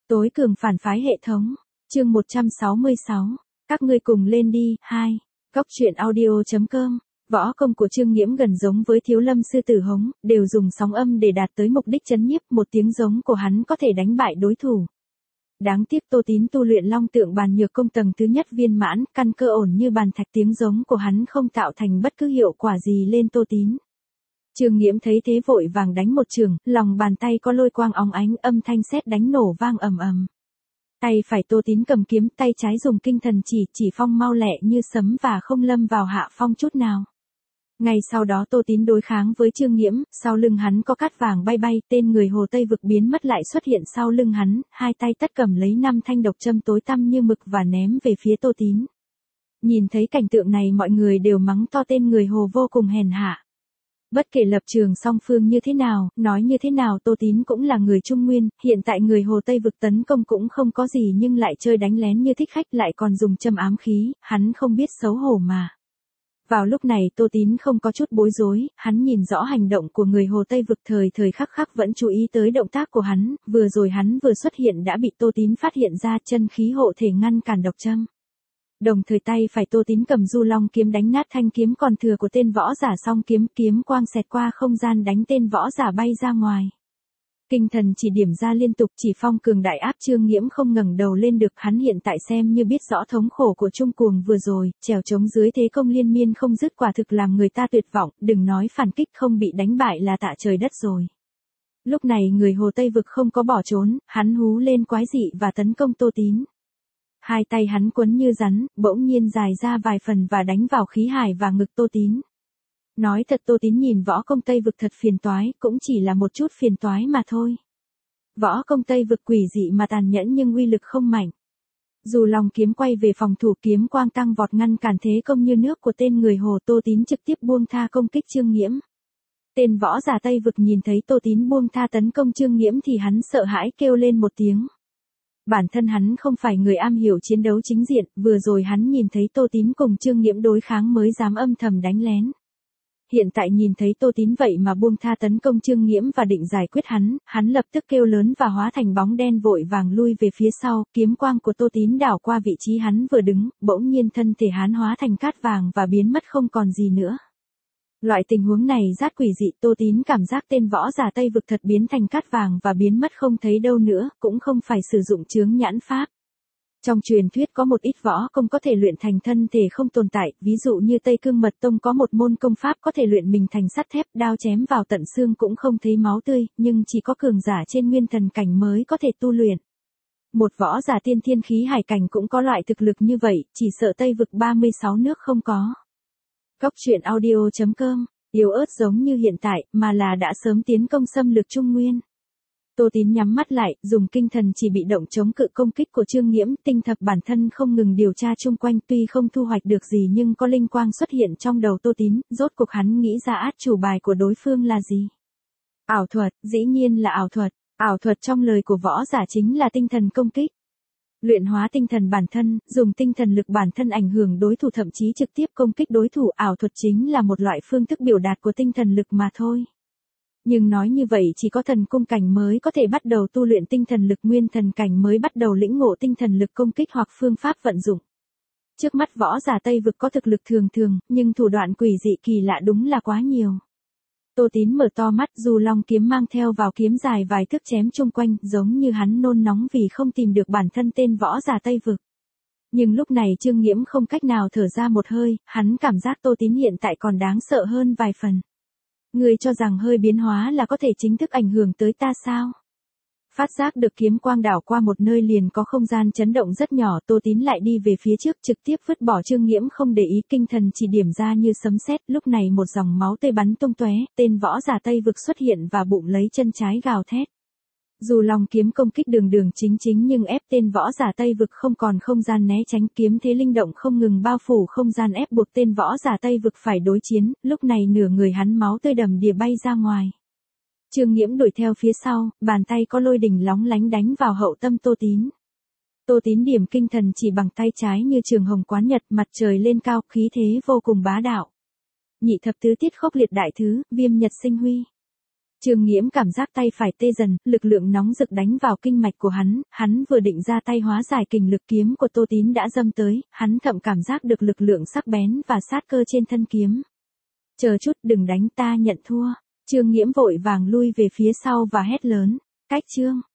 Tối cường phản phái hệ thống. Chương 166. Các ngươi cùng lên đi. 2. Góc truyện audio.com. Võ công của Trương Nghiễm gần giống với Thiếu Lâm sư tử hống, đều dùng sóng âm để đạt tới mục đích chấn nhiếp, một tiếng giống của hắn có thể đánh bại đối thủ. Đáng tiếc Tô Tín tu luyện Long Tượng Bàn Nhược Công tầng thứ nhất viên mãn, căn cơ ổn như bàn thạch, tiếng giống của hắn không tạo thành bất cứ hiệu quả gì lên Tô Tín. Trương Nghiễm thấy thế vội vàng đánh một chưởng, lòng bàn tay có lôi quang óng ánh, âm thanh sét đánh nổ vang ầm ầm. Tay phải Tô Tín cầm kiếm, tay trái dùng kinh thần chỉ phong mau lẹ như sấm và không lâm vào hạ phong chút nào. Ngay sau đó Tô Tín đối kháng với Trương Nghiễm, sau lưng hắn có cát vàng bay bay, tên người Hồ Tây Vực biến mất lại xuất hiện sau lưng hắn, hai tay tất cầm lấy 5 thanh độc châm tối tăm như mực và ném về phía Tô Tín. Nhìn thấy cảnh tượng này mọi người đều mắng to tên người Hồ vô cùng hèn hạ. Bất kể lập trường song phương như thế nào, nói như thế nào Tô Tín cũng là người Trung Nguyên, hiện tại người Hồ Tây Vực tấn công cũng không có gì nhưng lại chơi đánh lén như thích khách, lại còn dùng châm ám khí, hắn không biết xấu hổ mà. Vào lúc này Tô Tín không có chút bối rối, hắn nhìn rõ hành động của người Hồ Tây Vực, thời khắc khắc vẫn chú ý tới động tác của hắn, vừa rồi hắn vừa xuất hiện đã bị Tô Tín phát hiện ra, chân khí hộ thể ngăn cản độc châm. Đồng thời tay phải Tô Tín cầm Du Long kiếm đánh nát thanh kiếm còn thừa của tên võ giả, song kiếm quang xẹt qua không gian đánh tên võ giả bay ra ngoài. Kinh thần chỉ điểm ra liên tục, chỉ phong cường đại áp Trương Nghiễm không ngẩng đầu lên được, hắn hiện tại xem như biết rõ thống khổ của Trung Cuồng vừa rồi, trèo trống dưới thế công liên miên không dứt quả thực làm người ta tuyệt vọng, đừng nói phản kích, không bị đánh bại là tạ trời đất rồi. Lúc này người Hồ Tây Vực không có bỏ trốn, hắn hú lên quái dị và tấn công Tô Tín. Hai tay hắn quấn như rắn, bỗng nhiên dài ra vài phần và đánh vào khí hải và ngực Tô Tín. Nói thật Tô Tín nhìn võ công Tây Vực thật phiền toái, cũng chỉ là một chút phiền toái mà thôi. Võ công Tây Vực quỷ dị mà tàn nhẫn nhưng uy lực không mạnh. Dù lòng kiếm quay về phòng thủ, kiếm quang tăng vọt ngăn cản thế công như nước của tên người Hồ, Tô Tín trực tiếp buông tha công kích Trương Nghiễm. Tên võ giả Tây Vực nhìn thấy Tô Tín buông tha tấn công Trương Nghiễm thì hắn sợ hãi kêu lên một tiếng. Bản thân hắn không phải người am hiểu chiến đấu chính diện, vừa rồi hắn nhìn thấy Tô Tín cùng Trương Nghiễm đối kháng mới dám âm thầm đánh lén. Hiện tại nhìn thấy Tô Tín vậy mà buông tha tấn công Trương Nghiễm và định giải quyết hắn lập tức kêu lớn và hóa thành bóng đen vội vàng lui về phía sau, kiếm quang của Tô Tín đảo qua vị trí hắn vừa đứng, bỗng nhiên thân thể hắn hóa thành cát vàng và biến mất không còn gì nữa. Loại tình huống này rất quỷ dị, Tô Tín cảm giác tên võ giả Tây Vực thật biến thành cát vàng và biến mất không thấy đâu nữa, cũng không phải sử dụng chướng nhãn pháp. Trong truyền thuyết có một ít võ công có thể luyện thành thân thể không tồn tại, ví dụ như Tây Cương Mật Tông có một môn công pháp có thể luyện mình thành sắt thép, đao chém vào tận xương cũng không thấy máu tươi, nhưng chỉ có cường giả trên nguyên thần cảnh mới có thể tu luyện. Một võ giả tiên thiên khí hải cảnh cũng có loại thực lực như vậy, chỉ sợ Tây Vực 36 nước không có. Góc truyện audio.com, yếu ớt giống như hiện tại, mà là đã sớm tiến công xâm lược Trung Nguyên. Tô Tín nhắm mắt lại, dùng kinh thần chỉ bị động chống cự công kích của Trương Nghiễm, tinh thập bản thân không ngừng điều tra chung quanh, tuy không thu hoạch được gì nhưng có linh quang xuất hiện trong đầu Tô Tín, rốt cuộc hắn nghĩ ra át chủ bài của đối phương là gì. Ảo thuật, dĩ nhiên là ảo thuật trong lời của võ giả chính là tinh thần công kích. Luyện hóa tinh thần bản thân, dùng tinh thần lực bản thân ảnh hưởng đối thủ thậm chí trực tiếp công kích đối thủ, ảo thuật chính là một loại phương thức biểu đạt của tinh thần lực mà thôi. Nhưng nói như vậy chỉ có thần cung cảnh mới có thể bắt đầu tu luyện tinh thần lực, nguyên thần cảnh mới bắt đầu lĩnh ngộ tinh thần lực công kích hoặc phương pháp vận dụng. Trước mắt võ giả Tây Vực có thực lực thường, nhưng thủ đoạn quỷ dị kỳ lạ đúng là quá nhiều. Tô Tín mở to mắt, dù long kiếm mang theo vào kiếm dài vài thước chém chung quanh, giống như hắn nôn nóng vì không tìm được bản thân tên võ giả Tây Vực. Nhưng lúc này Trương Nghiễm không cách nào thở ra một hơi, hắn cảm giác Tô Tín hiện tại còn đáng sợ hơn vài phần. Ngươi cho rằng hơi biến hóa là có thể chính thức ảnh hưởng tới ta sao? Phát giác được kiếm quang đảo qua một nơi liền có không gian chấn động rất nhỏ, Tô Tín lại đi về phía trước trực tiếp vứt bỏ Trương Nghiễm, không để ý, kinh thần chỉ điểm ra như sấm sét, lúc này một dòng máu tươi bắn tung tóe, tên võ giả Tây Vực xuất hiện và bụng lấy chân trái gào thét. Dù lòng kiếm công kích đường chính nhưng ép tên võ giả Tây Vực không còn không gian né tránh, kiếm thế linh động không ngừng bao phủ không gian ép buộc tên võ giả Tây Vực phải đối chiến, lúc này nửa người hắn máu tươi đầm đìa bay ra ngoài. Trương Nghiễm đuổi theo phía sau, bàn tay có lôi đỉnh lóng lánh đánh vào hậu tâm Tô Tín. Tô Tín điểm kinh thần chỉ bằng tay trái như trường hồng quán nhật, mặt trời lên cao, khí thế vô cùng bá đạo. Nhị thập tứ tiết khốc liệt đại thứ, viêm nhật sinh huy. Trương Nghiễm cảm giác tay phải tê dần, lực lượng nóng rực đánh vào kinh mạch của hắn vừa định ra tay hóa giải kình lực kiếm của Tô Tín đã dâng tới, hắn thậm cảm giác được lực lượng sắc bén và sát cơ trên thân kiếm. Chờ chút, đừng đánh, ta nhận thua. Trương Nghiễm vội vàng lui về phía sau và hét lớn, cách Trương.